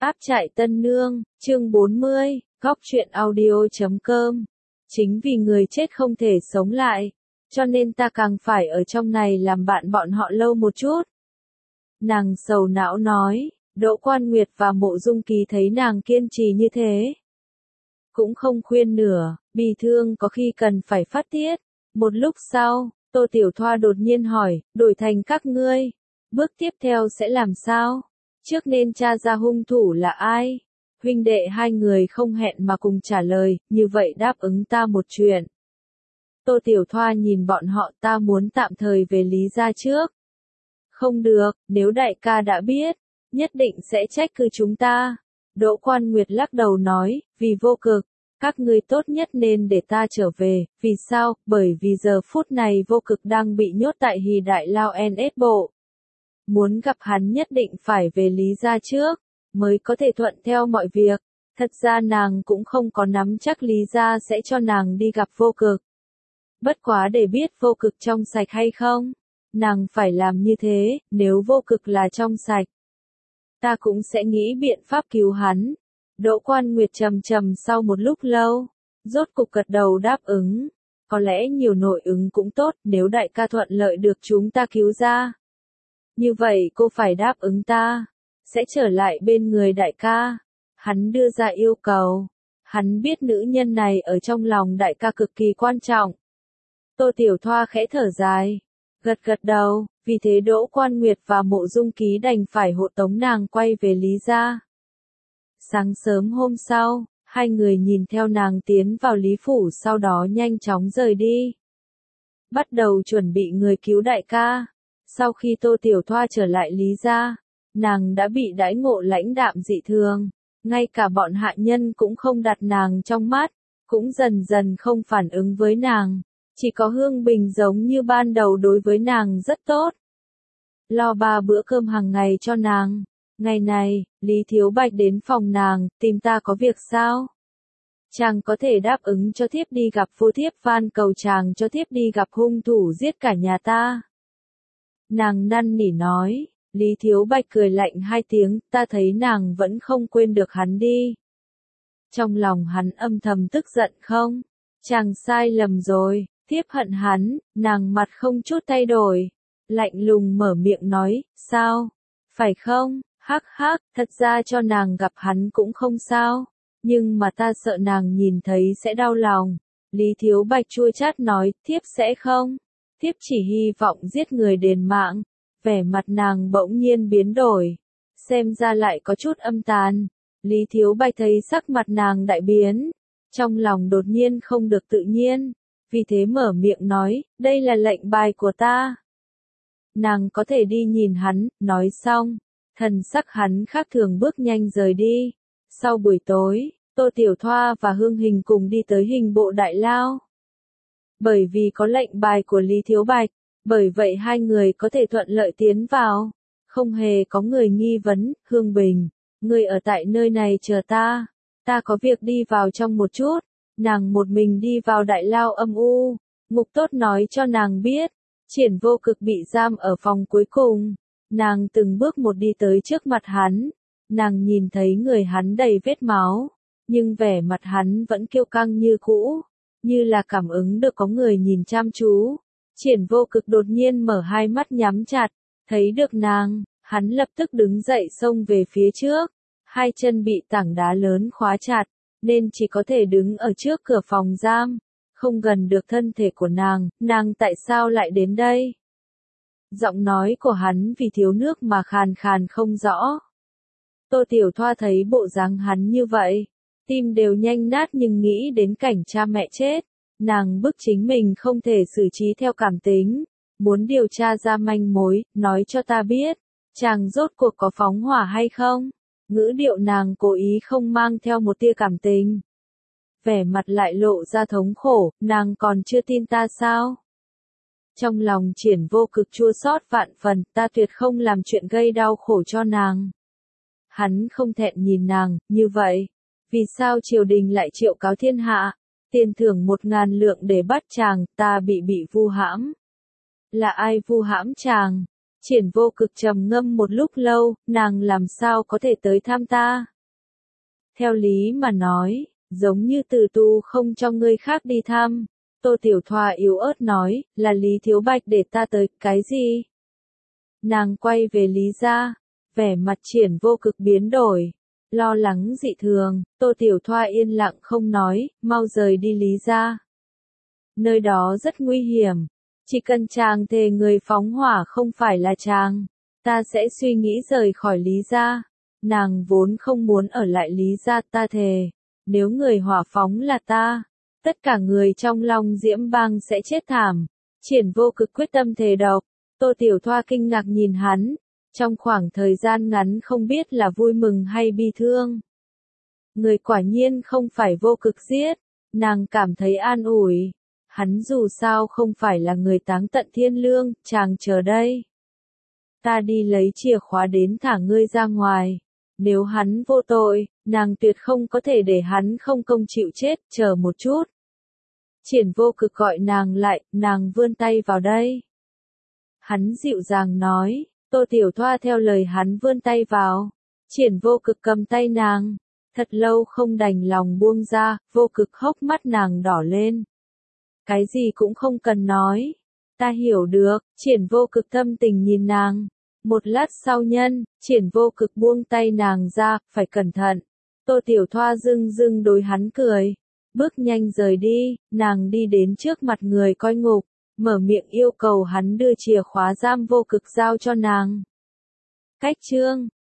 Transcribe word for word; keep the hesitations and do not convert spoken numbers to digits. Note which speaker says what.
Speaker 1: Áp trại Tân Nương, chương bốn mươi, góc truyện audio chấm com. Chính vì người chết không thể sống lại, cho nên ta càng phải ở trong này làm bạn bọn họ lâu một chút. Nàng sầu não nói, Đỗ Quan Nguyệt và Mộ Dung Kỳ thấy nàng kiên trì như thế. Cũng không khuyên nửa, bị thương có khi cần phải phát tiết. Một lúc sau, Tô Tiểu Thoa đột nhiên hỏi, đổi thành các ngươi, bước tiếp theo sẽ làm sao? Trước nên tra ra hung thủ là ai? Huynh đệ hai người không hẹn mà cùng trả lời, như vậy đáp ứng ta một chuyện. Tô Tiểu Thoa nhìn bọn họ, ta muốn tạm thời về Lý gia trước. Không được, nếu đại ca đã biết, nhất định sẽ trách cứ chúng ta. Đỗ Quan Nguyệt lắc đầu nói, vì vô cực, các ngươi tốt nhất nên để ta trở về. Vì sao? Bởi vì giờ phút này vô cực đang bị nhốt tại Hỉ Đại Lao en ét bộ. Muốn gặp hắn nhất định phải về Lý gia trước, mới có thể thuận theo mọi việc. Thật ra nàng cũng không có nắm chắc Lý gia sẽ cho nàng đi gặp vô cực. Bất quá để biết vô cực trong sạch hay không, nàng phải làm như thế, nếu vô cực là trong sạch, ta cũng sẽ nghĩ biện pháp cứu hắn. Đỗ Quan Nguyệt trầm trầm sau một lúc lâu, rốt cục gật đầu đáp ứng. Có lẽ nhiều nội ứng cũng tốt, nếu đại ca thuận lợi được chúng ta cứu ra. Như vậy cô phải đáp ứng ta, sẽ trở lại bên người đại ca. Hắn đưa ra yêu cầu, hắn biết nữ nhân này ở trong lòng đại ca cực kỳ quan trọng. Tô Tiểu Thoa khẽ thở dài, gật gật đầu, vì thế Đỗ Quan Nguyệt và Mộ Dung Ký đành phải hộ tống nàng quay về Lý gia. Sáng sớm hôm sau, hai người nhìn theo nàng tiến vào Lý phủ, sau đó nhanh chóng rời đi. Bắt đầu chuẩn bị người cứu đại ca. Sau khi Tô Tiểu Thoa trở lại Lý gia, nàng đã bị đãi ngộ lãnh đạm dị thường, ngay cả bọn hạ nhân cũng không đặt nàng trong mắt, cũng dần dần không phản ứng với nàng, chỉ có Hương Bình giống như ban đầu đối với nàng rất tốt. Lo ba bữa cơm hàng ngày cho nàng. Ngày này, Lý Thiếu Bạch đến phòng nàng, tìm ta có việc sao? Chàng có thể đáp ứng cho thiếp đi gặp phu thiếp, van cầu chàng cho thiếp đi gặp hung thủ giết cả nhà ta. Nàng năn nỉ nói. Lý Thiếu Bạch cười lạnh hai tiếng, ta thấy nàng vẫn không quên được hắn đi. Trong lòng hắn âm thầm tức giận không? Chàng sai lầm rồi, thiếp hận hắn. Nàng mặt không chút thay đổi, lạnh lùng mở miệng nói, sao? Phải không? Hắc hắc, thật ra cho nàng gặp hắn cũng không sao, nhưng mà ta sợ nàng nhìn thấy sẽ đau lòng. Lý Thiếu Bạch chua chát nói, thiếp sẽ không. Thiếp chỉ hy vọng giết người đền mạng. Vẻ mặt nàng bỗng nhiên biến đổi, xem ra lại có chút âm tàn. Lý Thiếu Bạch thấy sắc mặt nàng đại biến, trong lòng đột nhiên không được tự nhiên, vì thế mở miệng nói, đây là lệnh bài của ta. Nàng có thể đi nhìn hắn. Nói xong, thần sắc hắn khác thường bước nhanh rời đi. Sau buổi tối, Tô Tiểu Thoa và Hương Hình cùng đi tới Hình bộ Đại Lao. Bởi vì có lệnh bài của Lý Thiếu Bạch, bởi vậy hai người có thể thuận lợi tiến vào, không hề có người nghi vấn. Hương Bình, người ở tại nơi này chờ ta, ta có việc đi vào trong một chút. Nàng một mình đi vào Đại Lao âm u, Ngục Tốt nói cho nàng biết, Triển Vô Cực bị giam ở phòng cuối cùng. Nàng từng bước một đi tới trước mặt hắn, nàng nhìn thấy người hắn đầy vết máu, nhưng vẻ mặt hắn vẫn kiêu căng như cũ, như là cảm ứng được có người nhìn chăm chú. Triển Vô Cực đột nhiên mở hai mắt nhắm chặt, thấy được nàng, hắn lập tức đứng dậy xông về phía trước, hai chân bị tảng đá lớn khóa chặt, nên chỉ có thể đứng ở trước cửa phòng giam, không gần được thân thể của nàng. Nàng tại sao lại đến đây? Giọng nói của hắn vì thiếu nước mà khàn khàn không rõ. Tô Tiểu Thoa thấy bộ dáng hắn như vậy, tim đều nhanh nát, nhưng nghĩ đến cảnh cha mẹ chết, nàng bức chính mình không thể xử trí theo cảm tính, muốn điều tra ra manh mối. Nói cho ta biết, chàng rốt cuộc có phóng hỏa hay không? Ngữ điệu nàng cố ý không mang theo một tia cảm tình, vẻ mặt lại lộ ra thống khổ. Nàng còn chưa tin ta sao? Trong lòng Triển Vô Cực chua xót vạn phần, ta tuyệt không làm chuyện gây đau khổ cho nàng. Hắn không thẹn nhìn nàng, như vậy, vì sao triều đình lại triệu cáo thiên hạ, tiền thưởng một ngàn lượng để bắt chàng? Ta bị bị vu hãm. Là ai vu hãm chàng? Triển Vô Cực trầm ngâm một lúc lâu, nàng làm sao có thể tới thăm ta? Theo lý mà nói, giống như Từ Tu không cho người khác đi thăm. Tô Tiểu Thoa yếu ớt nói, là Lý Thiếu Bạch để ta tới, cái gì? Nàng quay về Lý gia, vẻ mặt Triển Vô Cực biến đổi, lo lắng dị thường. Tô Tiểu Thoa yên lặng không nói, mau rời đi Lý gia. Nơi đó rất nguy hiểm, chỉ cần chàng thề người phóng hỏa không phải là chàng, ta sẽ suy nghĩ rời khỏi Lý gia. Nàng vốn không muốn ở lại Lý gia, ta thề, nếu người hỏa phóng là ta, tất cả người trong Long Diễm Bang sẽ chết thảm. Triển Vô Cực quyết tâm thề độc. Tô Tiểu Thoa kinh ngạc nhìn hắn, trong khoảng thời gian ngắn không biết là vui mừng hay bi thương. Người quả nhiên không phải Vô Cực giết, nàng cảm thấy an ủi. Hắn dù sao không phải là người táng tận thiên lương, chàng chờ đây. Ta đi lấy chìa khóa đến thả ngươi ra ngoài. Nếu hắn vô tội, nàng tuyệt không có thể để hắn không công chịu chết, chờ một chút. Triển Vô Cực gọi nàng lại, nàng vươn tay vào đây. Hắn dịu dàng nói, Tô Tiểu Thoa theo lời hắn vươn tay vào. Triển Vô Cực cầm tay nàng, thật lâu không đành lòng buông ra, Vô Cực hốc mắt nàng đỏ lên. Cái gì cũng không cần nói, ta hiểu được. Triển Vô Cực thâm tình nhìn nàng. Một lát sau nhân, Triển Vô Cực buông tay nàng ra, phải cẩn thận. Tô Tiểu Thoa dưng dưng đối hắn cười, bước nhanh rời đi. Nàng đi đến trước mặt người coi ngục, mở miệng yêu cầu hắn đưa chìa khóa giam Vô Cực giao cho nàng. Cách chương